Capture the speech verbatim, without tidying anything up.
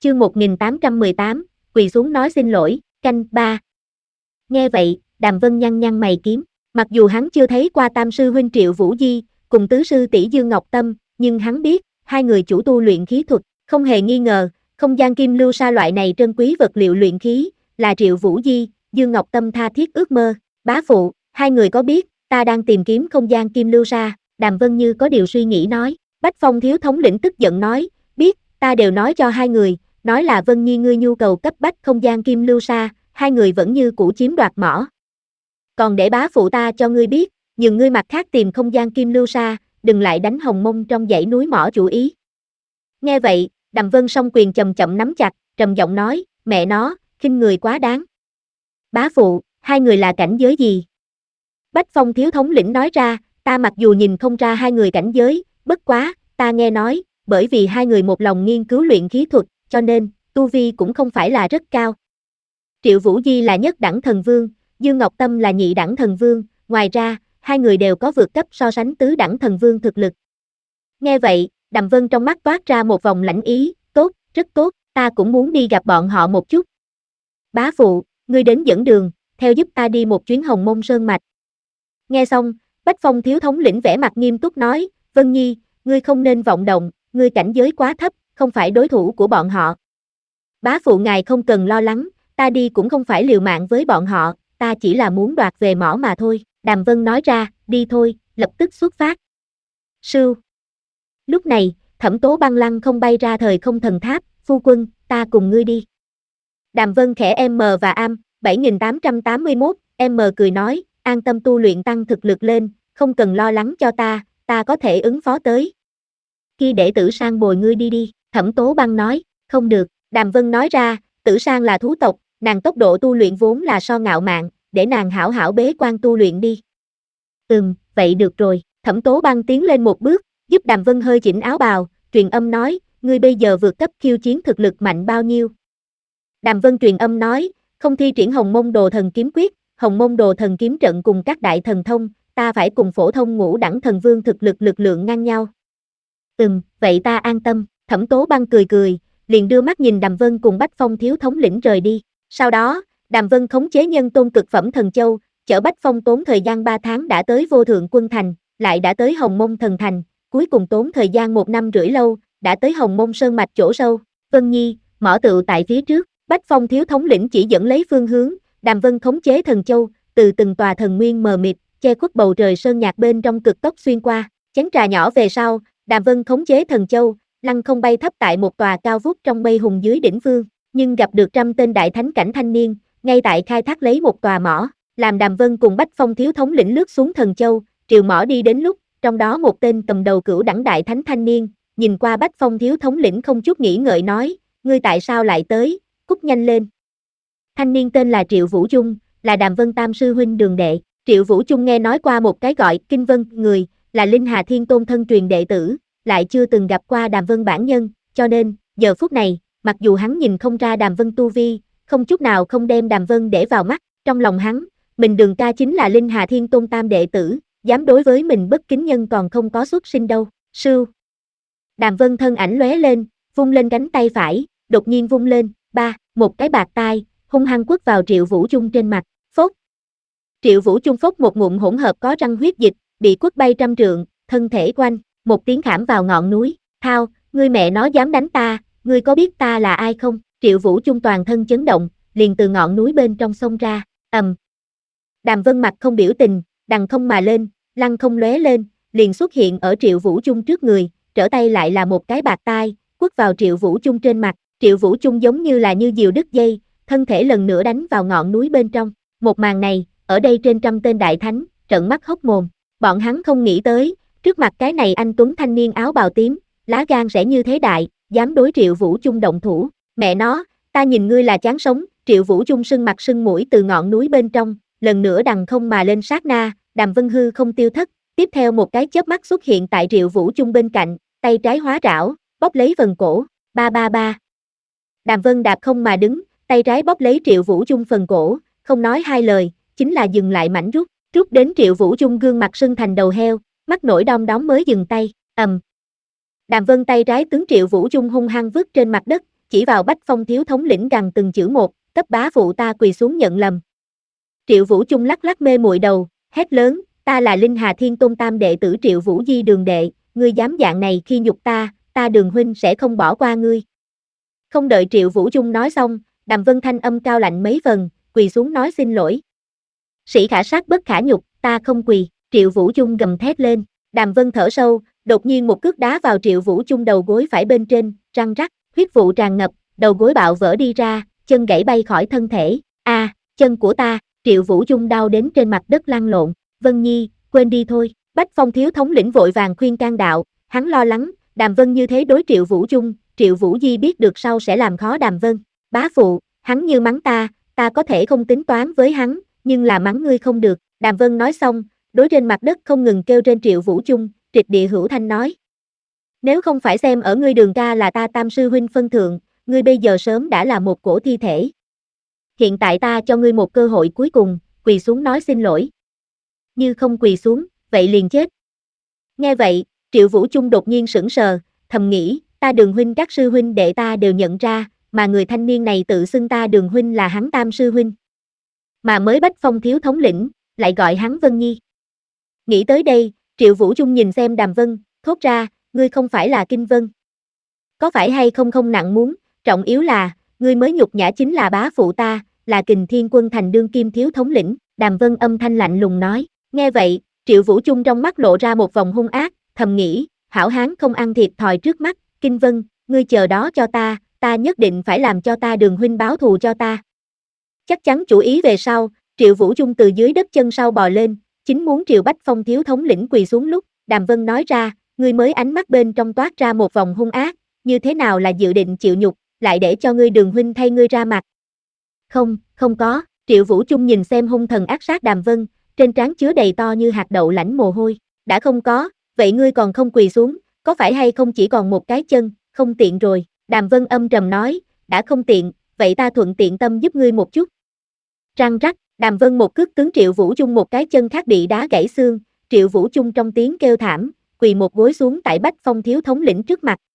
chương một nghìn tám trăm mười tám, quỳ xuống nói xin lỗi, canh ba. Nghe vậy, Đàm Vân nhăn nhăn mày kiếm, mặc dù hắn chưa thấy qua tam sư huynh Triệu Vũ Di, cùng tứ sư tỷ Dương Ngọc Tâm, nhưng hắn biết, hai người chủ tu luyện khí thuật, không hề nghi ngờ, không gian kim lưu sa loại này trân quý vật liệu luyện khí, là Triệu Vũ Di, Dương Ngọc Tâm tha thiết ước mơ. Bá phụ, hai người có biết, ta đang tìm kiếm không gian kim lưu sa? Đàm Vân như có điều suy nghĩ nói. Bách Phong thiếu thống lĩnh tức giận nói, biết, ta đều nói cho hai người, nói là Vân Nhi ngươi nhu cầu cấp bách không gian kim lưu sa, hai người vẫn như cũ chiếm đoạt mỏ. Còn để bá phụ ta cho ngươi biết, nhường ngươi mặt khác tìm không gian kim lưu sa, đừng lại đánh Hồng Mông trong dãy núi mỏ chủ ý. Nghe vậy, Đàm Vân song quyền chậm chậm nắm chặt, trầm giọng nói, mẹ nó, khinh người quá đáng. Bá phụ, hai người là cảnh giới gì? Bách Phong thiếu thống lĩnh nói ra, ta mặc dù nhìn không ra hai người cảnh giới, bất quá, ta nghe nói, bởi vì hai người một lòng nghiên cứu luyện khí thuật, cho nên, tu vi cũng không phải là rất cao. Triệu Vũ Di là nhất đẳng thần vương, Dương Ngọc Tâm là nhị đẳng thần vương, ngoài ra, hai người đều có vượt cấp so sánh tứ đẳng thần vương thực lực. Nghe vậy, Đàm Vân trong mắt toát ra một vòng lãnh ý, tốt, rất tốt, ta cũng muốn đi gặp bọn họ một chút. Bá phụ, ngươi đến dẫn đường, theo giúp ta đi một chuyến Hồng Mông Sơn Mạch. Nghe xong, Bách Phong thiếu thống lĩnh vẻ mặt nghiêm túc nói, Vân Nhi, ngươi không nên vọng động, ngươi cảnh giới quá thấp, không phải đối thủ của bọn họ. Bá phụ ngài không cần lo lắng, ta đi cũng không phải liều mạng với bọn họ, ta chỉ là muốn đoạt về mỏ mà thôi. Đàm Vân nói ra, đi thôi, lập tức xuất phát. Sưu. Lúc này, Thẩm Tố Băng lăng không bay ra thời không thần tháp, phu quân, ta cùng ngươi đi. Đàm Vân khẽ M và am, bảy nghìn tám trăm tám mươi mốt, M cười nói, an tâm tu luyện tăng thực lực lên, không cần lo lắng cho ta, ta có thể ứng phó tới. Khi để Tử Sang bồi ngươi đi đi, Thẩm Tố Băng nói, không được, Đàm Vân nói ra, Tử Sang là thú tộc, nàng tốc độ tu luyện vốn là so ngạo mạn, để nàng hảo hảo bế quan tu luyện đi. Ừm, vậy được rồi, Thẩm Tố Băng tiến lên một bước, giúp Đàm Vân hơi chỉnh áo bào, truyền âm nói, ngươi bây giờ vượt cấp khiêu chiến thực lực mạnh bao nhiêu? Đàm Vân truyền âm nói, không thi triển Hồng Mông Đồ Thần Kiếm Quyết, Hồng Mông Đồ Thần Kiếm Trận cùng các đại thần thông, ta phải cùng phổ thông ngũ đẳng thần vương thực lực lực lượng ngang nhau. Ừm, vậy ta an tâm, Thẩm Tố Băng cười cười, liền đưa mắt nhìn Đàm Vân cùng Bách Phong thiếu thống lĩnh rời đi. Sau đó, Đàm Vân khống chế nhân tôn cực phẩm thần châu, chở Bách Phong tốn thời gian ba tháng đã tới Vô Thượng Quân Thành, lại đã tới Hồng Mông Thần Thành, cuối cùng tốn thời gian một năm rưỡi lâu, đã tới Hồng Mông Sơn Mạch chỗ sâu. Vân Nhi, mỏ tựu tại phía trước, Bách Phong thiếu thống lĩnh chỉ dẫn lấy phương hướng, Đàm Vân khống chế thần châu, từ từng tòa thần nguyên mờ mịt, che khuất bầu trời sơn nhạc bên trong cực tốc xuyên qua, chén trà nhỏ về sau, Đàm Vân khống chế thần châu, lăng không bay thấp tại một tòa cao vút trong mây hùng dưới đỉnh phương, nhưng gặp được trăm tên đại thánh cảnh thanh niên, ngay tại khai thác lấy một tòa mỏ, làm Đàm Vân cùng Bách Phong thiếu thống lĩnh lướt xuống thần châu, triều mỏ đi đến lúc, trong đó một tên cầm đầu cửu đẳng đại thánh thanh niên, nhìn qua Bách Phong thiếu thống lĩnh không chút nghĩ ngợi nói, ngươi tại sao lại tới, cút nhanh lên. Thanh niên tên là Triệu Vũ Trung, là Đàm Vân tam sư huynh đường đệ. Triệu Vũ Trung nghe nói qua một cái gọi Kinh Vân người, là Linh Hà Thiên Tôn thân truyền đệ tử, lại chưa từng gặp qua Đàm Vân bản nhân, cho nên, giờ phút này, mặc dù hắn nhìn không ra Đàm Vân tu vi, không chút nào không đem Đàm Vân để vào mắt, trong lòng hắn, mình đường ca chính là Linh Hà Thiên Tôn tam đệ tử, dám đối với mình bất kính nhân còn không có xuất sinh đâu. Sưu. Đàm Vân thân ảnh lóe lên, vung lên cánh tay phải, đột nhiên vung lên, ba, một cái bạt tai, hung hăng quất vào Triệu Vũ Trung trên mặt, phốt. Triệu Vũ Trung phốt một ngụm hỗn hợp có răng huyết dịch, bị quất bay trăm trượng, thân thể quanh, một tiếng khảm vào ngọn núi, thao, ngươi mẹ nó dám đánh ta, ngươi có biết ta là ai không? Triệu Vũ Trung toàn thân chấn động, liền từ ngọn núi bên trong xông ra, ầm. Đàm Vân mặt không biểu tình, đằng không mà lên, lăng không lóe lên, liền xuất hiện ở Triệu Vũ Trung trước người, trở tay lại là một cái bạt tai, quất vào Triệu Vũ Trung trên mặt, Triệu Vũ Trung giống như là như diều đứt dây, thân thể lần nữa đánh vào ngọn núi bên trong. Một màn này, ở đây trên trăm tên đại thánh, trợn mắt hốc mồm, bọn hắn không nghĩ tới, trước mặt cái này anh tuấn thanh niên áo bào tím, lá gan sẽ như thế đại, dám đối Triệu Vũ Trung động thủ, mẹ nó, ta nhìn ngươi là chán sống. Triệu Vũ Trung sưng mặt sưng mũi từ ngọn núi bên trong, lần nữa đằng không mà lên sát na, Đàm Vân hư không tiêu thất, tiếp theo một cái chớp mắt xuất hiện tại Triệu Vũ Trung bên cạnh, tay trái hóa rảo, bóp lấy phần cổ, ba ba ba. Đàm Vân đạp không mà đứng, tay trái bóp lấy Triệu Vũ Trung phần cổ, không nói hai lời, chính là dừng lại mảnh rút, rút đến Triệu Vũ Trung gương mặt sưng thành đầu heo, mắt nổi đom đóm mới dừng tay, ầm. Đàm Vân tay trái tướng Triệu Vũ Trung hung hăng vứt trên mặt đất, chỉ vào Bách Phong thiếu thống lĩnh gằn từng chữ một, cấp bá phụ ta quỳ xuống nhận lầm. Triệu Vũ Chung lắc lắc mê muội đầu, hét lớn, ta là Linh Hà Thiên Tôn tam đệ tử Triệu Vũ Di Đường đệ, ngươi dám dạng này khi nhục ta, ta Đường huynh sẽ không bỏ qua ngươi. Không đợi Triệu Vũ Chung nói xong, Đàm Vân thanh âm cao lạnh mấy phần, quỳ xuống nói xin lỗi. Sĩ khả sát bất khả nhục, ta không quỳ, Triệu Vũ Chung gầm thét lên, Đàm Vân thở sâu, đột nhiên một cước đá vào Triệu Vũ Chung đầu gối phải bên trên, răng rắc, huyết vụ tràn ngập, đầu gối bạo vỡ đi ra, chân gãy bay khỏi thân thể, a, à, chân của ta, Triệu Vũ Chung đau đến trên mặt đất lăn lộn, Vân Nhi, quên đi thôi, Bách Phong thiếu thống lĩnh vội vàng khuyên can đạo, hắn lo lắng, Đàm Vân như thế đối Triệu Vũ Chung, Triệu Vũ Di biết được sau sẽ làm khó Đàm Vân, bá phụ, hắn như mắng ta, ta có thể không tính toán với hắn, nhưng là mắng ngươi không được, Đàm Vân nói xong, đối trên mặt đất không ngừng kêu trên Triệu Vũ Chung, trịch địa hữu thanh nói. Nếu không phải xem ở ngươi Đường ca là ta tam sư huynh phân thượng, ngươi bây giờ sớm đã là một cổ thi thể. Hiện tại ta cho ngươi một cơ hội cuối cùng, quỳ xuống nói xin lỗi. Như không quỳ xuống, vậy liền chết. Nghe vậy, Triệu Vũ Chung đột nhiên sững sờ, thầm nghĩ, ta Đường huynh các sư huynh đệ ta đều nhận ra, mà người thanh niên này tự xưng ta Đường huynh là hắn tam sư huynh. Mà mới Bách Phong thiếu thống lĩnh, lại gọi hắn Vân Nhi. Nghĩ tới đây, Triệu Vũ Chung nhìn xem Đàm Vân, thốt ra, ngươi không phải là Kinh Vân. Có phải hay không không nặng muốn, trọng yếu là, ngươi mới nhục nhã chính là bá phụ ta, là Kình Thiên Quân thành đương kim thiếu thống lĩnh, Đàm Vân âm thanh lạnh lùng nói, nghe vậy, Triệu Vũ Chung trong mắt lộ ra một vòng hung ác, thầm nghĩ, hảo hán không ăn thiệt thòi trước mắt, Kinh Vân, ngươi chờ đó cho ta, ta nhất định phải làm cho ta Đường huynh báo thù cho ta. Chắc chắn chủ ý về sau, Triệu Vũ Chung từ dưới đất chân sau bò lên, chính muốn Triệu Bách Phong thiếu thống lĩnh quỳ xuống lúc, Đàm Vân nói ra, ngươi mới ánh mắt bên trong toát ra một vòng hung ác, như thế nào là dự định chịu nhục, lại để cho ngươi Đường huynh thay ngươi ra mặt. Không, không có, Triệu Vũ Chung nhìn xem hung thần ác sát Đàm Vân, trên trán chứa đầy to như hạt đậu lãnh mồ hôi, đã không có, vậy ngươi còn không quỳ xuống, có phải hay không chỉ còn một cái chân, không tiện rồi, Đàm Vân âm trầm nói, đã không tiện, vậy ta thuận tiện tâm giúp ngươi một chút. Răng rắc, Đàm Vân một cước tướng Triệu Vũ Chung một cái chân khác bị đá gãy xương, Triệu Vũ Chung trong tiếng kêu thảm, quỳ một gối xuống tại Bách Phong thiếu thống lĩnh trước mặt,